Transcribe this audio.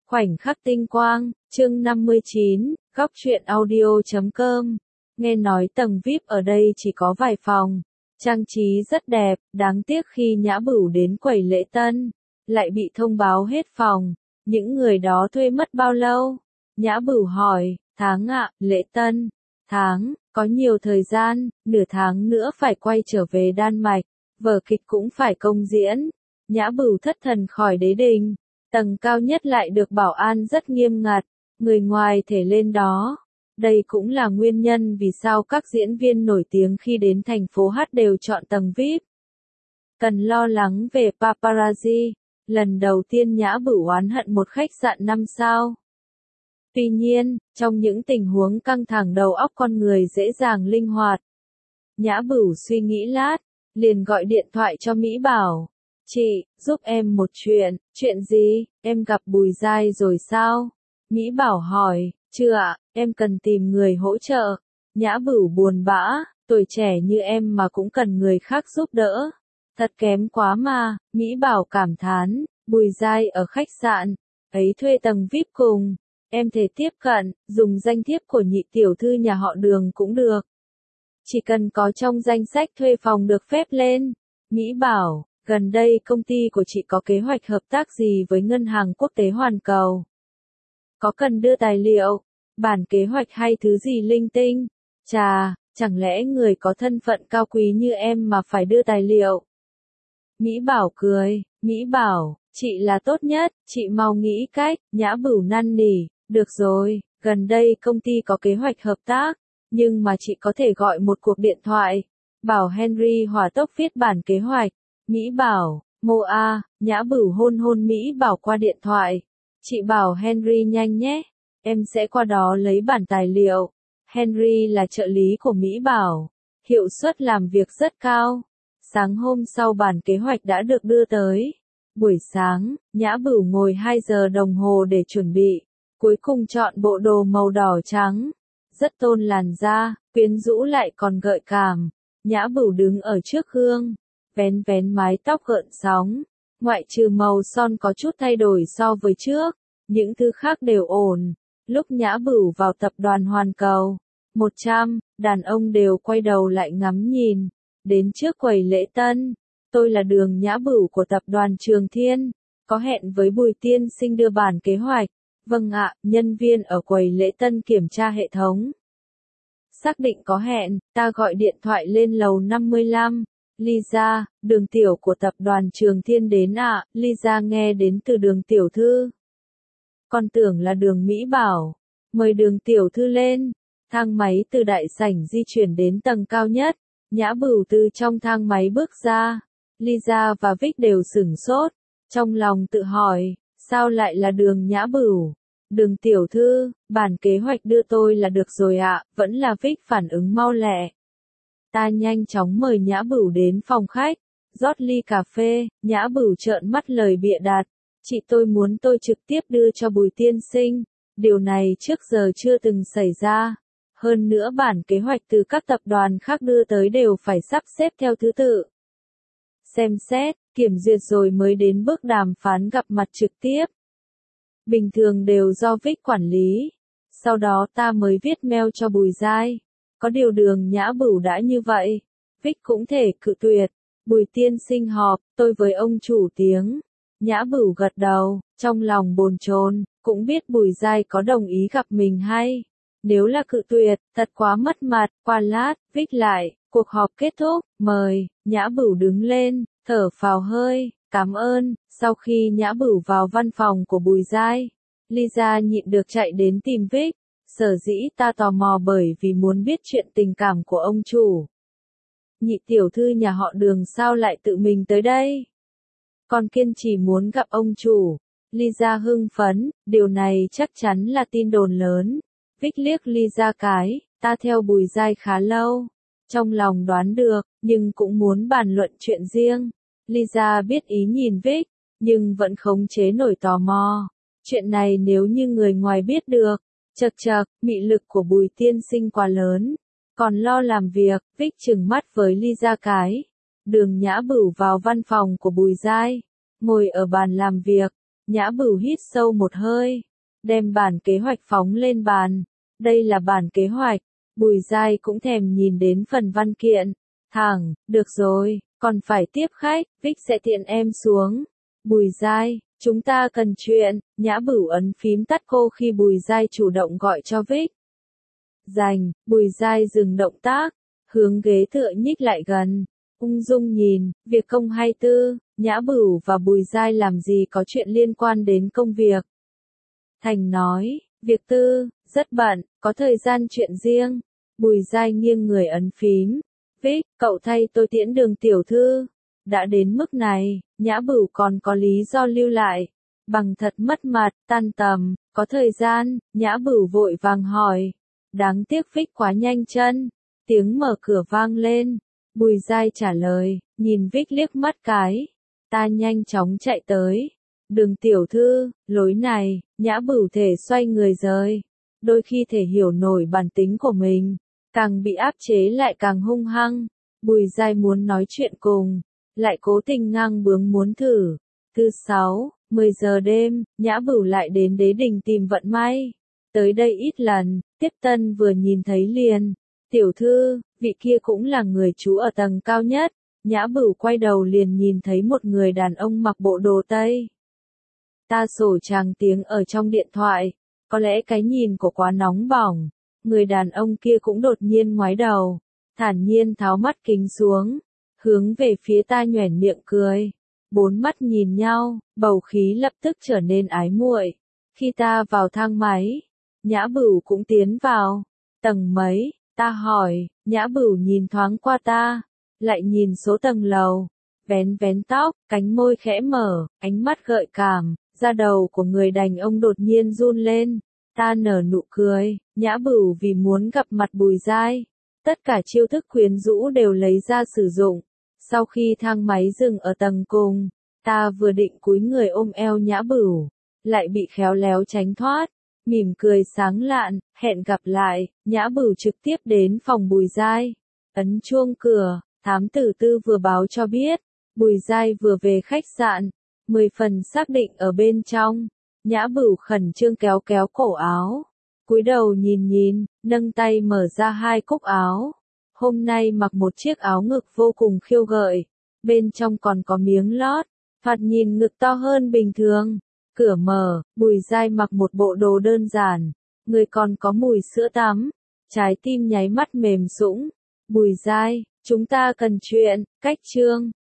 Khoảnh khắc tinh quang, chương 59, góc truyện audio.com. Nghe nói tầng VIP ở đây chỉ có vài phòng, trang trí rất đẹp, đáng tiếc khi Nhã Bửu đến quầy lễ tân, lại bị thông báo hết phòng. Những người đó thuê mất bao lâu? Nhã Bửu hỏi, tháng ạ, lễ tân. Tháng, có nhiều thời gian, nửa tháng nữa phải quay trở về Đan Mạch, vở kịch cũng phải công diễn. Nhã Bửu thất thần khỏi đế đình. Tầng cao nhất lại được bảo an rất nghiêm ngặt, người ngoài thể lên đó. Đây cũng là nguyên nhân vì sao các diễn viên nổi tiếng khi đến thành phố Hát đều chọn tầng VIP. Cần lo lắng về paparazzi, lần đầu tiên Nhã Bửu oán hận một khách sạn 5 sao. Tuy nhiên, trong những tình huống căng thẳng đầu óc con người dễ dàng linh hoạt. Nhã Bửu suy nghĩ lát, liền gọi điện thoại cho Mỹ Bảo. Chị, giúp em một chuyện gì, em gặp Bùi Giai rồi sao? Mỹ Bảo hỏi, chưa ạ, em cần tìm người hỗ trợ. Nhã Bửu buồn bã, tuổi trẻ như em mà cũng cần người khác giúp đỡ. Thật kém quá mà, Mỹ Bảo cảm thán, Bùi Giai ở khách sạn, ấy thuê tầng VIP cùng. Em thể tiếp cận, dùng danh thiếp của nhị tiểu thư nhà họ Đường cũng được. Chỉ cần có trong danh sách thuê phòng được phép lên. Mỹ Bảo, gần đây công ty của chị có kế hoạch hợp tác gì với Ngân hàng Quốc tế Hoàn Cầu? Có cần đưa tài liệu, bản kế hoạch hay thứ gì linh tinh? Chà, chẳng lẽ người có thân phận cao quý như em mà phải đưa tài liệu? Mỹ Bảo cười, Mỹ Bảo, chị là tốt nhất, chị mau nghĩ cách. Nhã Bửu năn nỉ, được rồi, gần đây công ty có kế hoạch hợp tác, nhưng mà chị có thể gọi một cuộc điện thoại, bảo Henry hỏa tốc viết bản kế hoạch. Mỹ Bảo, Nhã Bửu hôn hôn Mỹ Bảo qua điện thoại. Chị bảo Henry nhanh nhé, em sẽ qua đó lấy bản tài liệu. Henry là trợ lý của Mỹ Bảo, hiệu suất làm việc rất cao. Sáng hôm sau bản kế hoạch đã được đưa tới. Buổi sáng, Nhã Bửu ngồi 2 giờ đồng hồ để chuẩn bị, cuối cùng chọn bộ đồ màu đỏ trắng. Rất tôn làn da, quyến rũ lại còn gợi cảm. Nhã Bửu đứng ở trước gương, vén vén mái tóc gợn sóng, ngoại trừ màu son có chút thay đổi so với trước, những thứ khác đều ổn. Lúc Nhã Bửu vào tập đoàn Hoàn Cầu, 100 đàn ông đều quay đầu lại ngắm nhìn. Đến trước quầy lễ tân, tôi là Đường Nhã Bửu của tập đoàn Trường Thiên, có hẹn với Bùi tiên sinh đưa bản kế hoạch. Vâng ạ, nhân viên ở quầy lễ tân kiểm tra hệ thống. Xác định có hẹn, ta gọi điện thoại lên lầu 55. Lisa, Đường tiểu của tập đoàn Trường Thiên đến ạ. Lisa nghe đến từ Đường tiểu thư. Con tưởng là Đường Mỹ Bảo. Mời Đường tiểu thư lên. Thang máy từ đại sảnh di chuyển đến tầng cao nhất. Nhã Bửu từ trong thang máy bước ra. Lisa và Vic đều sửng sốt, trong lòng tự hỏi, sao lại là Đường Nhã Bửu? Đường tiểu thư, bản kế hoạch đưa tôi là được rồi ạ. Vẫn là Vic phản ứng mau lẹ. Ta nhanh chóng mời Nhã Bửu đến phòng khách, rót ly cà phê. Nhã Bửu trợn mắt lời bịa đặt. Chị tôi muốn tôi trực tiếp đưa cho Bùi tiên sinh. Điều này trước giờ chưa từng xảy ra. Hơn nữa bản kế hoạch từ các tập đoàn khác đưa tới đều phải sắp xếp theo thứ tự. Xem xét, kiểm duyệt rồi mới đến bước đàm phán gặp mặt trực tiếp. Bình thường đều do Vic quản lý. Sau đó ta mới viết mail cho Bùi Giai. Có điều Đường Nhã Bửu đã như vậy, Vic cũng thể cự tuyệt. Bùi tiên sinh họp, tôi với ông chủ tiếng. Nhã Bửu gật đầu, trong lòng bồn chồn, cũng biết Bùi Giai có đồng ý gặp mình hay. Nếu là cự tuyệt, thật quá mất mặt. Qua lát, Vic lại, cuộc họp kết thúc, mời. Nhã Bửu đứng lên, thở phào hơi, cảm ơn. Sau khi Nhã Bửu vào văn phòng của Bùi Giai, Lisa nhịn được chạy đến tìm Vic. Sở dĩ ta tò mò bởi vì muốn biết chuyện tình cảm của ông chủ. Nhị tiểu thư nhà họ Đường sao lại tự mình tới đây? Con kiên trì muốn gặp ông chủ. Lisa hưng phấn, điều này chắc chắn là tin đồn lớn. Vic liếc Lisa cái, ta theo Bùi Giai khá lâu. Trong lòng đoán được, nhưng cũng muốn bàn luận chuyện riêng. Lisa biết ý nhìn Vic, nhưng vẫn khống chế nổi tò mò. Chuyện này nếu như người ngoài biết được, chật, mị lực của Bùi tiên sinh quá lớn. Còn lo làm việc, Vic trừng mắt với Lisa cái. Đường Nhã Bửu vào văn phòng của Bùi Giai, ngồi ở bàn làm việc. Nhã Bửu hít sâu một hơi, đem bản kế hoạch phóng lên bàn. Đây là bản kế hoạch. Bùi Giai cũng thèm nhìn đến phần văn kiện. Thẳng, được rồi, còn phải tiếp khách, Vic sẽ tiện em xuống. Bùi Giai, chúng ta cần chuyện. Nhã Bửu ấn phím tắt cô khi Bùi Giai chủ động gọi cho Vic. Dành, Bùi Giai dừng động tác, hướng ghế tựa nhích lại gần, ung dung nhìn, việc công hay tư, Nhã Bửu và Bùi Giai làm gì có chuyện liên quan đến công việc. Thành nói, việc tư, rất bận, có thời gian chuyện riêng. Bùi Giai nghiêng người ấn phím. Vic, cậu thay tôi tiễn Đường tiểu thư. Đã đến mức này, Nhã Bửu còn có lý do lưu lại. Bằng thật mất mặt, tan tầm, có thời gian, Nhã Bửu vội vàng hỏi. Đáng tiếc Vic quá nhanh chân. Tiếng mở cửa vang lên. Bùi Giai trả lời, nhìn Vic liếc mắt cái. Ta nhanh chóng chạy tới. Đường tiểu thư, lối này, Nhã Bửu thể xoay người rời. Đôi khi thể hiểu nổi bản tính của mình, càng bị áp chế lại càng hung hăng. Bùi Giai muốn nói chuyện cùng, lại cố tình ngang bướng muốn thử. Thứ 6, 10 giờ đêm, Nhã Bửu lại đến Đế Đình tìm vận may. Tới đây ít lần, Tiếp Tân vừa nhìn thấy liền. Tiểu thư, vị kia cũng là người trú ở tầng cao nhất. Nhã Bửu quay đầu liền nhìn thấy một người đàn ông mặc bộ đồ Tây. Ta sổ chàng tiếng ở trong điện thoại, có lẽ cái nhìn của quá nóng bỏng. Người đàn ông kia cũng đột nhiên ngoái đầu, thản nhiên tháo mắt kính xuống, hướng về phía ta nhoẻn miệng cười. Bốn mắt nhìn nhau, bầu khí lập tức trở nên ái muội. Khi ta vào thang máy, Nhã Bửu cũng tiến vào. Tầng mấy? Ta hỏi. Nhã Bửu nhìn thoáng qua ta, lại nhìn số tầng lầu, vén vén tóc, cánh môi khẽ mở, ánh mắt gợi cảm, da đầu của người đàn ông đột nhiên run lên. Ta nở nụ cười. Nhã Bửu vì muốn gặp mặt Bùi Giai, tất cả chiêu thức quyến rũ đều lấy ra sử dụng. Sau khi thang máy dừng ở tầng cùng, ta vừa định cúi người ôm eo Nhã Bửu, lại bị khéo léo tránh thoát. Mỉm cười sáng lạn, hẹn gặp lại. Nhã Bửu trực tiếp đến phòng Bùi Giai, ấn chuông cửa. Thám tử Tư vừa báo cho biết, Bùi Giai vừa về khách sạn, 10 phần xác định ở bên trong. Nhã Bửu khẩn trương kéo kéo cổ áo, cúi đầu nhìn nhìn, nâng tay mở ra hai cúc áo. Hôm nay mặc một chiếc áo ngực vô cùng khiêu gợi, bên trong còn có miếng lót, thoạt nhìn ngực to hơn bình thường. Cửa mở, Bùi Giai mặc một bộ đồ đơn giản, người còn có mùi sữa tắm, trái tim nháy mắt mềm sũng. Bùi Giai, chúng ta cần chuyện, cách chương.